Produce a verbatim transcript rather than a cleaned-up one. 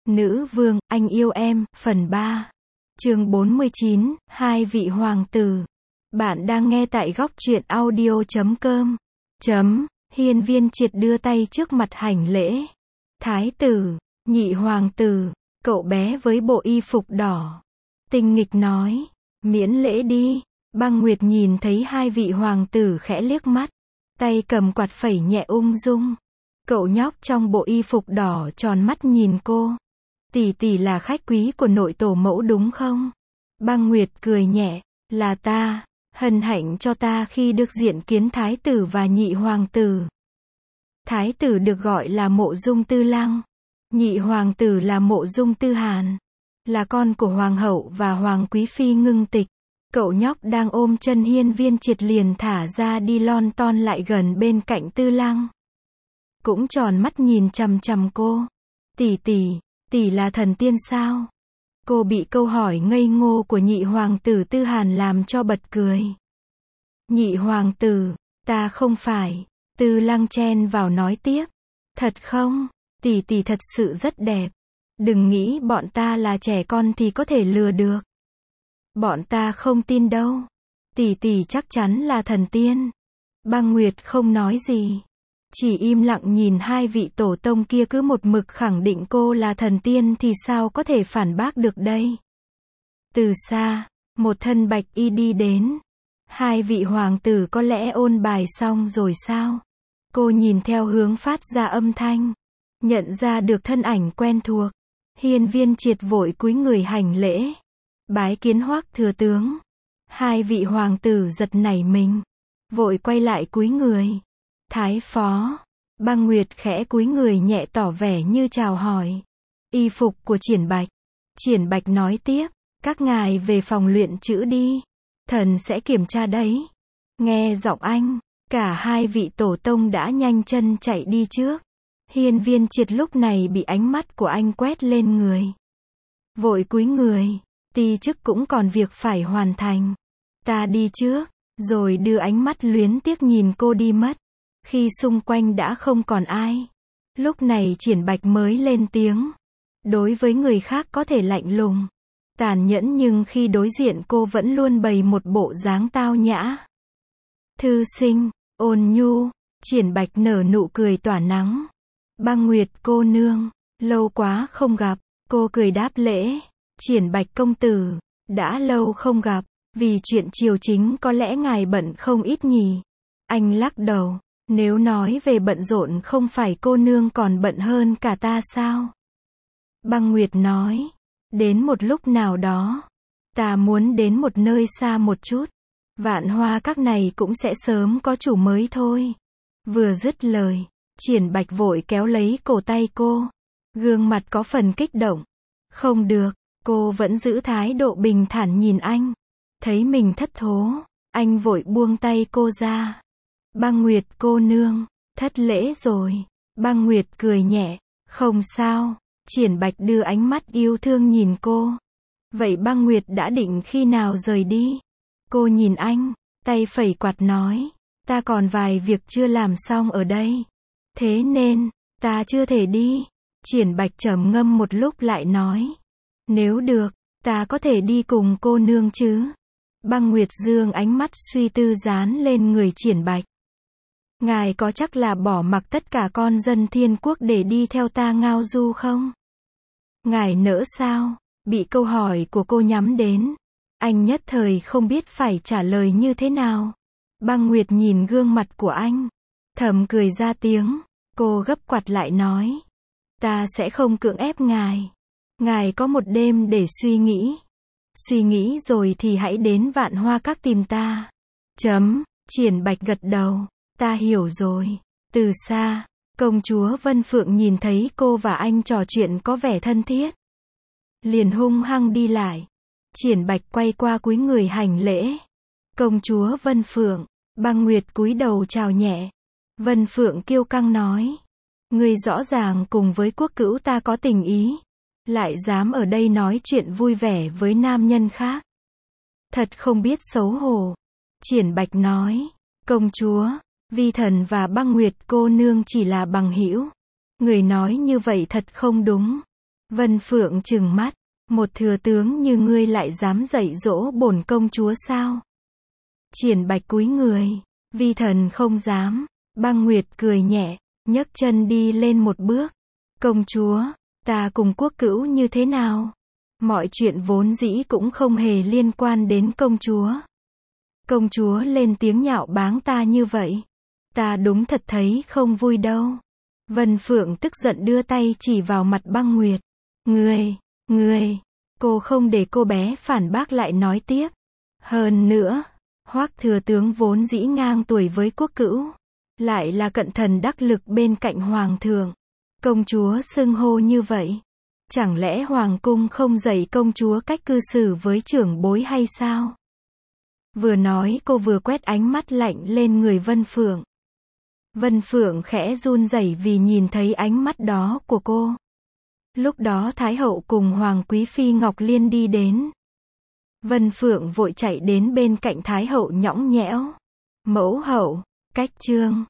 Nữ vương, anh yêu em, phần ba. Chương bốn mươi chín, hai vị hoàng tử. Bạn đang nghe tại góc truyện audio chấm com. Chấm, hiên viên triệt đưa tay trước mặt hành lễ. Thái tử, nhị hoàng tử, cậu bé với bộ y phục đỏ. Tinh nghịch nói, miễn lễ đi. Băng Nguyệt nhìn thấy hai vị hoàng tử khẽ liếc mắt. Tay cầm quạt phẩy nhẹ ung dung. Cậu nhóc trong bộ y phục đỏ tròn mắt nhìn cô. Tỷ tỷ là khách quý của nội tổ mẫu đúng không? Băng Nguyệt cười nhẹ, là ta, hân hạnh cho ta khi được diện kiến thái tử và nhị hoàng tử. Thái tử được gọi là Mộ Dung Tư Lăng, nhị hoàng tử là Mộ Dung Tư Hàn, là con của hoàng hậu và hoàng quý phi Ngưng Tịch. Cậu nhóc đang ôm chân hiên viên triệt liền thả ra đi lon ton lại gần bên cạnh Tư Lăng. Cũng tròn mắt nhìn chằm chằm cô. Tỷ tỷ, tỷ là thần tiên sao? Cô bị câu hỏi ngây ngô của nhị hoàng tử Tư Hàn làm cho bật cười. Nhị hoàng tử, ta không phải. Tư Lăng chen vào nói tiếp. Thật không? Tỷ tỷ thật sự rất đẹp. Đừng nghĩ bọn ta là trẻ con thì có thể lừa được. Bọn ta không tin đâu. Tỷ tỷ chắc chắn là thần tiên. Băng Nguyệt không nói gì. Chỉ im lặng nhìn hai vị tổ tông kia cứ một mực khẳng định cô là thần tiên thì sao có thể phản bác được đây. Từ xa, một thân bạch y đi đến. Hai vị hoàng tử có lẽ ôn bài xong rồi sao? Cô nhìn theo hướng phát ra âm thanh. Nhận ra được thân ảnh quen thuộc. Hiên viên triệt vội cúi người hành lễ. Bái kiến Hoắc thừa tướng. Hai vị hoàng tử giật nảy mình. Vội quay lại cúi người. Thái phó. Băng Nguyệt khẽ cúi người nhẹ tỏ vẻ như chào hỏi. Y phục của Triển Bạch. Triển Bạch nói tiếp. Các ngài về phòng luyện chữ đi. Thần sẽ kiểm tra đấy. Nghe giọng anh. Cả hai vị tổ tông đã nhanh chân chạy đi trước. Hiên viên triệt lúc này bị ánh mắt của anh quét lên người. Vội cúi người. Ti chức cũng còn việc phải hoàn thành. Ta đi trước. Rồi đưa ánh mắt luyến tiếc nhìn cô đi mất. Khi xung quanh đã không còn ai. Lúc này Triển Bạch mới lên tiếng. Đối với người khác có thể lạnh lùng, tàn nhẫn nhưng khi đối diện cô vẫn luôn bày một bộ dáng tao nhã. Thư sinh, ôn nhu, Triển Bạch nở nụ cười tỏa nắng. Băng Nguyệt cô nương, lâu quá không gặp, cô cười đáp lễ. Triển Bạch công tử, đã lâu không gặp, vì chuyện triều chính có lẽ ngài bận không ít nhỉ. Anh lắc đầu. Nếu nói về bận rộn không phải cô nương còn bận hơn cả ta sao? Băng Nguyệt nói, đến một lúc nào đó, ta muốn đến một nơi xa một chút. Vạn Hoa các này cũng sẽ sớm có chủ mới thôi. Vừa dứt lời, Triển Bạch vội kéo lấy cổ tay cô. Gương mặt có phần kích động. Không được, cô vẫn giữ thái độ bình thản nhìn anh. Thấy mình thất thố, anh vội buông tay cô ra. Băng Nguyệt cô nương, thất lễ rồi. Băng Nguyệt cười nhẹ, không sao. Triển Bạch đưa ánh mắt yêu thương nhìn cô. Vậy Băng Nguyệt đã định khi nào rời đi? Cô nhìn anh, tay phẩy quạt nói, ta còn vài việc chưa làm xong ở đây. Thế nên, ta chưa thể đi. Triển Bạch trầm ngâm một lúc lại nói, nếu được, ta có thể đi cùng cô nương chứ? Băng Nguyệt dương ánh mắt suy tư dán lên người Triển Bạch. Ngài có chắc là bỏ mặc tất cả con dân thiên quốc để đi theo ta ngao du không? Ngài nỡ sao? Bị câu hỏi của cô nhắm đến. Anh nhất thời không biết phải trả lời như thế nào. Băng Nguyệt nhìn gương mặt của anh. Thầm cười ra tiếng. Cô gấp quạt lại nói. Ta sẽ không cưỡng ép ngài. Ngài có một đêm để suy nghĩ. Suy nghĩ rồi thì hãy đến Vạn Hoa các tìm ta. Chấm. Triển Bạch gật đầu. Ta hiểu rồi. Từ xa, công chúa Vân Phượng nhìn thấy cô và anh trò chuyện có vẻ thân thiết. Liền hung hăng đi lại. Triển Bạch quay qua cúi người hành lễ. Công chúa Vân Phượng. Băng Nguyệt cúi đầu chào nhẹ. Vân Phượng kiêu căng nói. Ngươi rõ ràng cùng với quốc cữu ta có tình ý. Lại dám ở đây nói chuyện vui vẻ với nam nhân khác. Thật không biết xấu hổ. Triển Bạch nói. Công chúa. Vi thần và Băng Nguyệt cô nương chỉ là bằng hữu. Người nói như vậy thật không đúng. Vân Phượng trừng mắt, một thừa tướng như ngươi lại dám dạy dỗ bổn công chúa sao? Triển Bạch cúi người, vi thần không dám. Băng Nguyệt cười nhẹ, nhấc chân đi lên một bước. Công chúa, ta cùng quốc cữu như thế nào? Mọi chuyện vốn dĩ cũng không hề liên quan đến công chúa. Công chúa lên tiếng nhạo báng ta như vậy, ta đúng thật thấy không vui đâu. Vân Phượng tức giận đưa tay chỉ vào mặt Băng Nguyệt. Ngươi, ngươi, cô không để cô bé phản bác lại nói tiếp. Hơn nữa, Hoắc thừa tướng vốn dĩ ngang tuổi với quốc cữu, lại là cận thần đắc lực bên cạnh hoàng thượng. Công chúa xưng hô như vậy, chẳng lẽ hoàng cung không dạy công chúa cách cư xử với trưởng bối hay sao? Vừa nói cô vừa quét ánh mắt lạnh lên người Vân Phượng. Vân Phượng khẽ run rẩy vì nhìn thấy ánh mắt đó của cô. Lúc đó Thái hậu cùng Hoàng Quý Phi Ngọc Liên đi đến. Vân Phượng vội chạy đến bên cạnh Thái hậu nhõng nhẽo. Mẫu hậu, cách trương,